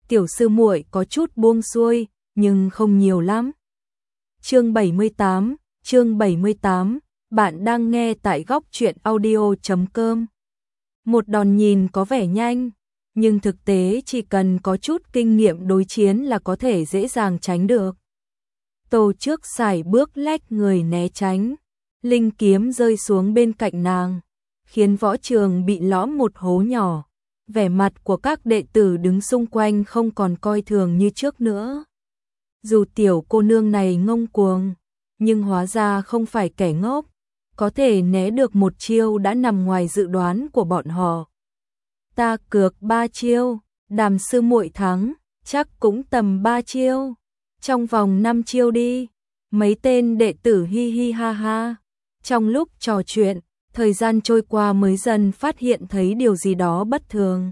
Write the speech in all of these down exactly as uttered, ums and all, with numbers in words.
tiểu sư muội có chút buông xuôi, nhưng không nhiều lắm. Chương bảy mươi tám, chương bảy mươi tám, bạn đang nghe tại góc truyện audio chấm com. Một đòn nhìn có vẻ nhanh, nhưng thực tế chỉ cần có chút kinh nghiệm đối chiến là có thể dễ dàng tránh được. Tô Trước sải bước lách người né tránh, linh kiếm rơi xuống bên cạnh nàng, khiến võ trường bị lõm một hố nhỏ. Vẻ mặt của các đệ tử đứng xung quanh không còn coi thường như trước nữa. Dù tiểu cô nương này ngông cuồng, nhưng hóa ra không phải kẻ ngốc, có thể né được một chiêu đã nằm ngoài dự đoán của bọn họ. Ta cược ba chiêu, Đàm sư muội thắng, chắc cũng tầm ba chiêu. Trong vòng năm chiêu đi. Mấy tên đệ tử hi hi ha ha. Trong lúc trò chuyện, thời gian trôi qua mới dần phát hiện thấy điều gì đó bất thường.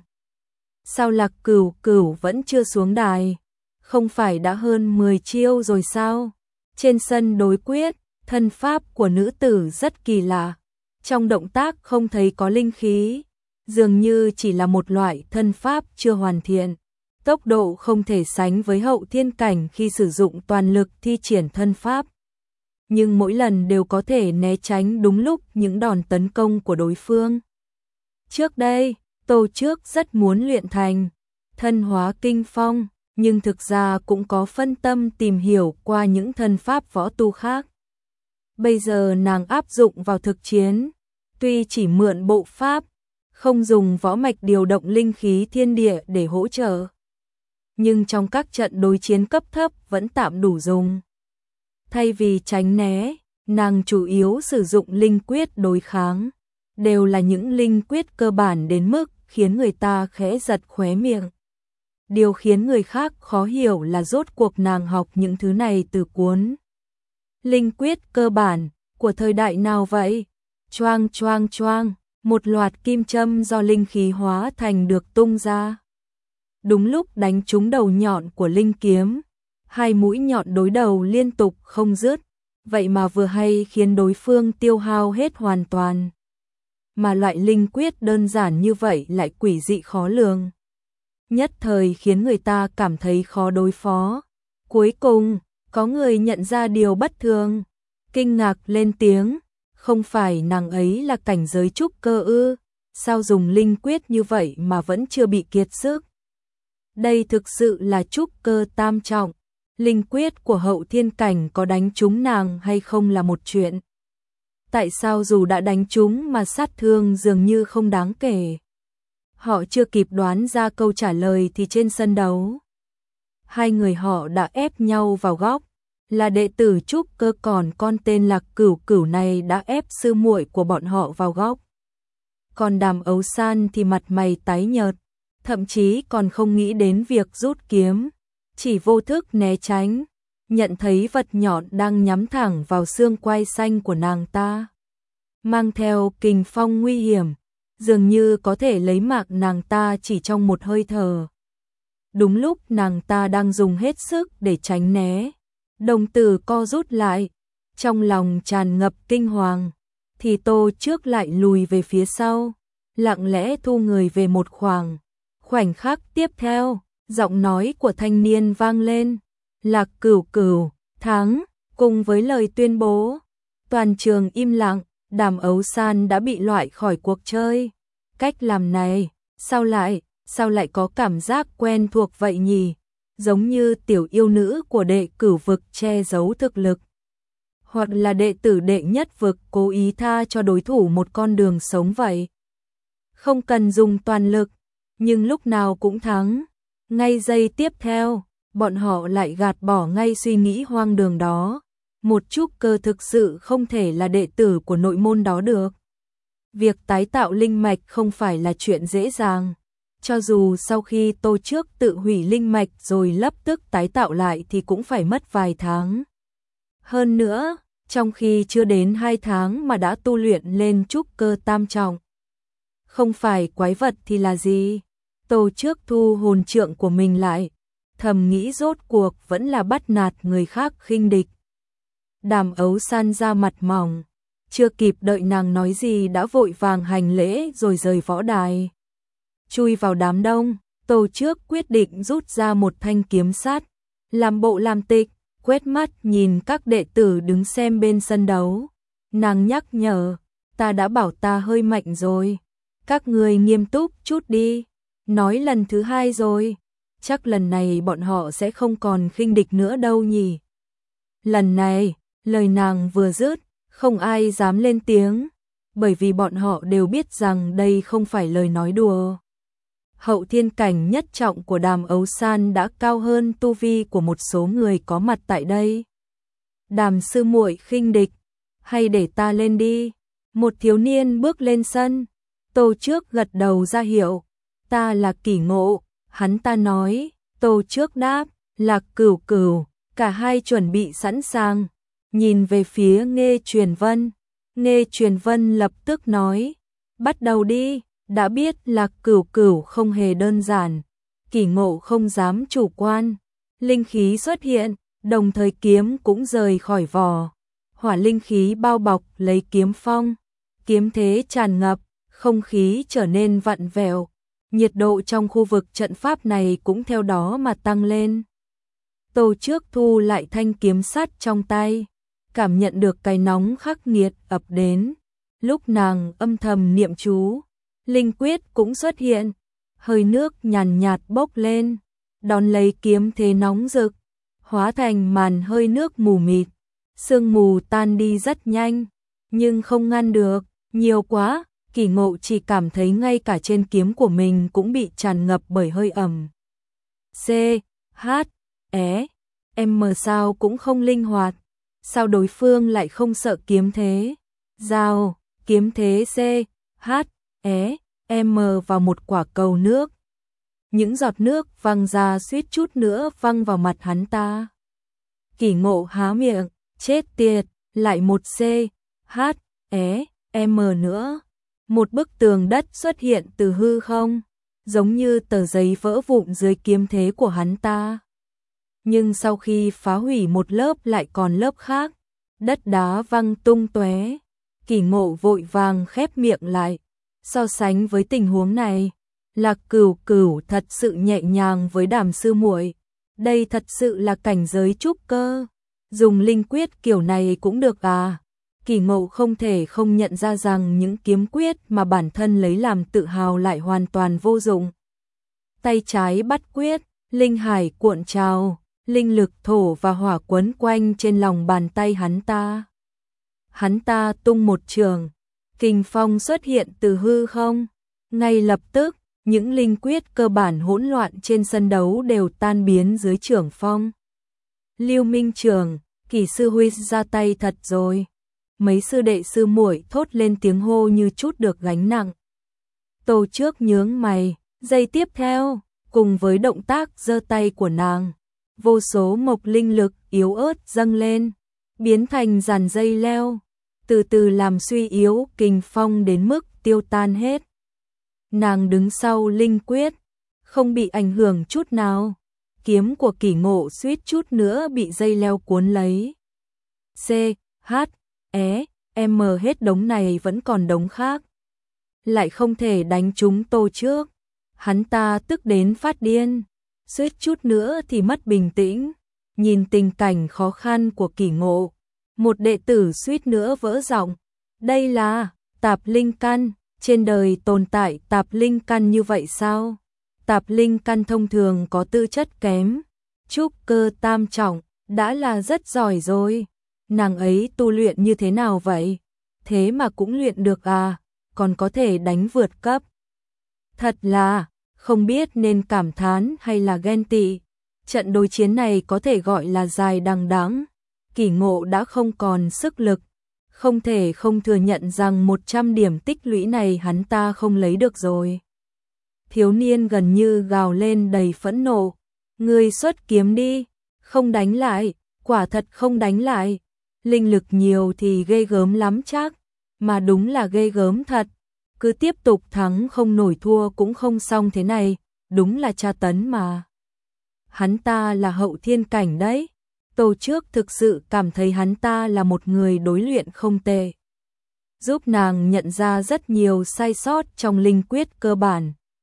Sao Lạc Cửu Cửu vẫn chưa xuống đài? Không phải đã hơn mười chiêu rồi sao? Trên sân đối quyết, thân pháp của nữ tử rất kỳ lạ. Trong động tác không thấy có linh khí, dường như chỉ là một loại thân pháp chưa hoàn thiện. Tốc độ không thể sánh với hậu thiên cảnh khi sử dụng toàn lực thi triển thân pháp. Nhưng mỗi lần đều có thể né tránh đúng lúc những đòn tấn công của đối phương. Trước đây, Tô Trước rất muốn luyện thành thân hóa kinh phong, nhưng thực ra cũng có phân tâm tìm hiểu qua những thân pháp võ tu khác. Bây giờ nàng áp dụng vào thực chiến, tuy chỉ mượn bộ pháp, không dùng võ mạch điều động linh khí thiên địa để hỗ trợ, nhưng trong các trận đối chiến cấp thấp vẫn tạm đủ dùng. Thay vì tránh né, nàng chủ yếu sử dụng linh quyết đối kháng, đều là những linh quyết cơ bản đến mức khiến người ta khẽ giật khóe miệng. Điều khiến người khác khó hiểu là rốt cuộc nàng học những thứ này từ cuốn linh quyết cơ bản của thời đại nào vậy? Choang choang choang, một loạt kim châm do linh khí hóa thành được tung ra. Đúng lúc đánh trúng đầu nhọn của linh kiếm, hai mũi nhọn đối đầu liên tục không dứt, vậy mà vừa hay khiến đối phương tiêu hao hết hoàn toàn. Mà loại linh quyết đơn giản như vậy lại quỷ dị khó lường, nhất thời khiến người ta cảm thấy khó đối phó. Cuối cùng, có người nhận ra điều bất thường, kinh ngạc lên tiếng, không phải nàng ấy là cảnh giới trúc cơ ư? Sao dùng linh quyết như vậy mà vẫn chưa bị kiệt sức? Đây thực sự là trúc cơ tam trọng, linh quyết của hậu thiên cảnh có đánh trúng nàng hay không là một chuyện. Tại sao dù đã đánh trúng mà sát thương dường như không đáng kể? Họ chưa kịp đoán ra câu trả lời thì trên sân đấu, hai người họ đã ép nhau vào góc. Là đệ tử trúc cơ, còn con tên Lạc Cửu Cửu này đã ép sư muội của bọn họ vào góc. Còn Đàm Ấu San thì mặt mày tái nhợt, thậm chí còn không nghĩ đến việc rút kiếm, chỉ vô thức né tránh, nhận thấy vật nhọn đang nhắm thẳng vào xương quai xanh của nàng ta, mang theo kình phong nguy hiểm, dường như có thể lấy mạng nàng ta chỉ trong một hơi thở. Đúng lúc nàng ta đang dùng hết sức để tránh né, đồng tử co rút lại, trong lòng tràn ngập kinh hoàng, thì Tô Trước lại lùi về phía sau, lặng lẽ thu người về một khoảng. Khoảnh khắc tiếp theo, giọng nói của thanh niên vang lên, Lạc Cửu Cửu thắng. Cùng với lời tuyên bố, toàn trường im lặng. Đàm Ấu San đã bị loại khỏi cuộc chơi. Cách làm này, sao lại, sao lại có cảm giác quen thuộc vậy nhỉ? Giống như tiểu yêu nữ của đệ cửu vực che giấu thực lực, hoặc là đệ tử đệ nhất vực cố ý tha cho đối thủ một con đường sống vậy. Không cần dùng toàn lực, nhưng lúc nào cũng thắng. Ngay giây tiếp theo, bọn họ lại gạt bỏ ngay suy nghĩ hoang đường đó. Một trúc cơ thực sự không thể là đệ tử của nội môn đó được. Việc tái tạo linh mạch không phải là chuyện dễ dàng. Cho dù sau khi Tô Trước tự hủy linh mạch rồi lập tức tái tạo lại thì cũng phải mất vài tháng. Hơn nữa, trong khi chưa đến hai tháng mà đã tu luyện lên trúc cơ tam trọng. Không phải quái vật thì là gì? Tô Trước thu hồn trượng của mình lại, thầm nghĩ rốt cuộc vẫn là bắt nạt người khác khinh địch. Đàm Ấu San ra mặt mỏng, chưa kịp đợi nàng nói gì đã vội vàng hành lễ rồi rời võ đài. Chui vào đám đông, Tô Trước quyết định rút ra một thanh kiếm sắt, làm bộ làm tịch, quét mắt nhìn các đệ tử đứng xem bên sân đấu. Nàng nhắc nhở, ta đã bảo ta hơi mạnh rồi, các người nghiêm túc chút đi, nói lần thứ hai rồi, chắc lần này bọn họ sẽ không còn khinh địch nữa đâu nhỉ. Lần này, lời nàng vừa dứt, không ai dám lên tiếng, bởi vì bọn họ đều biết rằng đây không phải lời nói đùa. Hậu thiên cảnh nhất trọng của Đàm Ấu San đã cao hơn tu vi của một số người có mặt tại đây. Đàm sư muội khinh địch, hay để ta lên đi. Một thiếu niên bước lên sân, Tô Trước gật đầu ra hiệu, ta là Kỷ Ngộ, hắn ta nói, Tô Trước đáp, là Cửu Cửu, cả hai chuẩn bị sẵn sàng, nhìn về phía Nghê Truyền Vân. Nghê Truyền Vân lập tức nói, bắt đầu đi, đã biết là Cửu Cửu không hề đơn giản, Kỷ Ngộ không dám chủ quan, linh khí xuất hiện, đồng thời kiếm cũng rời khỏi vỏ, hỏa linh khí bao bọc lấy kiếm phong, kiếm thế tràn ngập, không khí trở nên vặn vẹo, nhiệt độ trong khu vực trận pháp này cũng theo đó mà tăng lên. Tô Trước thu lại thanh kiếm sắt trong tay, cảm nhận được cái nóng khắc nghiệt ập đến, lúc nàng âm thầm niệm chú, linh quyết cũng xuất hiện, hơi nước nhàn nhạt bốc lên, đón lấy kiếm thế nóng rực, hóa thành màn hơi nước mù mịt, sương mù tan đi rất nhanh, nhưng không ngăn được, nhiều quá, Kỷ Ngộ chỉ cảm thấy ngay cả trên kiếm của mình cũng bị tràn ngập bởi hơi ẩm. C, H, E, M sao cũng không linh hoạt, sao đối phương lại không sợ kiếm thế? Giao, kiếm thế C, H, E, M vào một quả cầu nước. Những giọt nước văng ra suýt chút nữa văng vào mặt hắn ta. Kỷ Ngộ há miệng, chết tiệt, lại một C, H, E, M nữa. Một bức tường đất xuất hiện từ hư không, giống như tờ giấy vỡ vụn dưới kiếm thế của hắn ta. Nhưng sau khi phá hủy một lớp lại còn lớp khác, đất đá văng tung tóe. Kỷ Ngộ vội vàng khép miệng lại. So sánh với tình huống này, Lạc Cửu Cửu thật sự nhẹ nhàng với Đàm sư muội. Đây thật sự là cảnh giới trúc cơ. Dùng linh quyết kiểu này cũng được à? Kỷ Ngộ không thể không nhận ra rằng những kiếm quyết mà bản thân lấy làm tự hào lại hoàn toàn vô dụng. Tay trái bắt quyết, linh hải cuộn trào, linh lực thổ và hỏa quấn quanh trên lòng bàn tay hắn ta. Hắn ta tung một trường, kình phong xuất hiện từ hư không. Ngay lập tức, những linh quyết cơ bản hỗn loạn trên sân đấu đều tan biến dưới trường phong. Lưu Minh Trường, Kỷ sư huynh ra tay thật rồi. Mấy sư đệ sư muội thốt lên tiếng hô như chút được gánh nặng. Tô Trước nhướng mày, giây tiếp theo, cùng với động tác giơ tay của nàng, vô số mộc linh lực yếu ớt dâng lên, biến thành dàn dây leo, từ từ làm suy yếu kình phong đến mức tiêu tan hết. Nàng đứng sau linh quyết, không bị ảnh hưởng chút nào. Kiếm của Kỷ Ngộ suýt chút nữa bị dây leo cuốn lấy. C, H, E, M hết đống này vẫn còn đống khác. Lại không thể đánh trúng Tô Trước. Hắn ta tức đến phát điên. Suýt chút nữa thì mất bình tĩnh. Nhìn tình cảnh khó khăn của Kỷ Ngộ, một đệ tử suýt nữa vỡ giọng. Đây là tạp linh căn. Trên đời tồn tại tạp linh căn như vậy sao? Tạp linh căn thông thường có tư chất kém. Trúc cơ tam trọng đã là rất giỏi rồi. Nàng ấy tu luyện như thế nào vậy? Thế mà cũng luyện được à? Còn có thể đánh vượt cấp. Thật là, không biết nên cảm thán hay là ghen tị. Trận đối chiến này có thể gọi là dài đằng đẵng. Kỷ Ngộ đã không còn sức lực. Không thể không thừa nhận rằng một trăm điểm tích lũy này hắn ta không lấy được rồi. Thiếu niên gần như gào lên đầy phẫn nộ. Ngươi xuất kiếm đi, không đánh lại, quả thật không đánh lại. Linh lực nhiều thì ghê gớm lắm chắc, mà đúng là ghê gớm thật. Cứ tiếp tục thắng không nổi thua cũng không xong thế này, đúng là tra tấn mà. Hắn ta là hậu thiên cảnh đấy. Tô Trước thực sự cảm thấy hắn ta là một người đối luyện không tệ, giúp nàng nhận ra rất nhiều sai sót trong linh quyết cơ bản.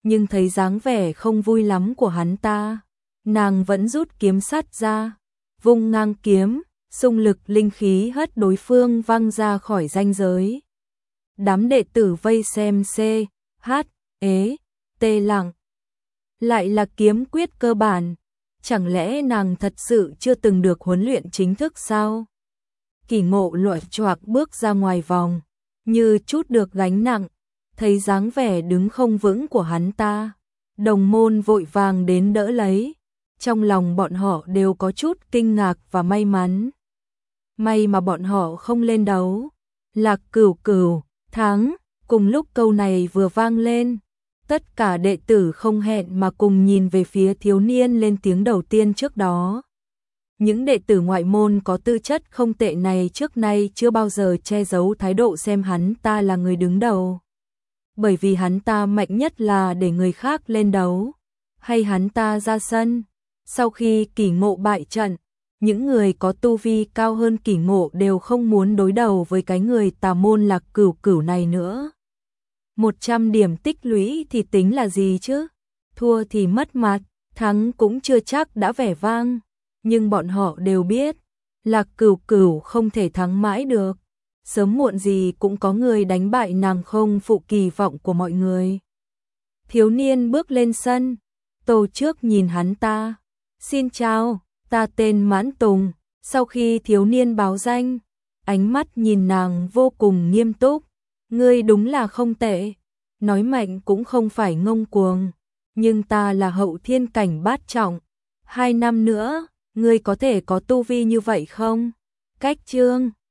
nhưng thấy dáng vẻ không vui lắm của hắn ta, nàng vẫn rút kiếm sắt ra, vung ngang kiếm, xung lực linh khí hất đối phương văng ra khỏi ranh giới. Đám đệ tử vây xem C, H, ế, tê lặng. Lại là kiếm quyết cơ bản, chẳng lẽ nàng thật sự chưa từng được huấn luyện chính thức sao? Kỳ Ngộ loạng choạng bước ra ngoài vòng, như chút được gánh nặng, thấy dáng vẻ đứng không vững của hắn ta, đồng môn vội vàng đến đỡ lấy, trong lòng bọn họ đều có chút kinh ngạc và may mắn. May mà bọn họ không lên đấu. Lạc Cửu Cửu thắng. Cùng lúc câu này vừa vang lên, tất cả đệ tử không hẹn mà cùng nhìn về phía thiếu niên lên tiếng đầu tiên trước đó. Những đệ tử ngoại môn có tư chất không tệ này trước nay chưa bao giờ che giấu thái độ xem hắn ta là người đứng đầu. Bởi vì hắn ta mạnh nhất là để người khác lên đấu, hay hắn ta ra sân. Sau khi Kỳ Ngộ bại trận, những người có tu vi cao hơn Kỳ Ngộ đều không muốn đối đầu với cái người tà môn Lạc Cửu Cửu này nữa. một trăm điểm tích lũy thì tính là gì chứ? Thua thì mất mặt, thắng cũng chưa chắc đã vẻ vang. Nhưng bọn họ đều biết, Lạc Cửu Cửu không thể thắng mãi được. Sớm muộn gì cũng có người đánh bại nàng không phụ kỳ vọng của mọi người. Thiếu niên bước lên sân, Tô Trước nhìn hắn ta. Xin chào, ta tên Mãn Tùng. Sau khi thiếu niên báo danh, ánh mắt nhìn nàng vô cùng nghiêm túc. Ngươi đúng là không tệ, nói mạnh cũng không phải ngông cuồng, nhưng ta là hậu thiên cảnh bát trọng. Hai năm nữa, ngươi có thể có tu vi như vậy không? Cách chương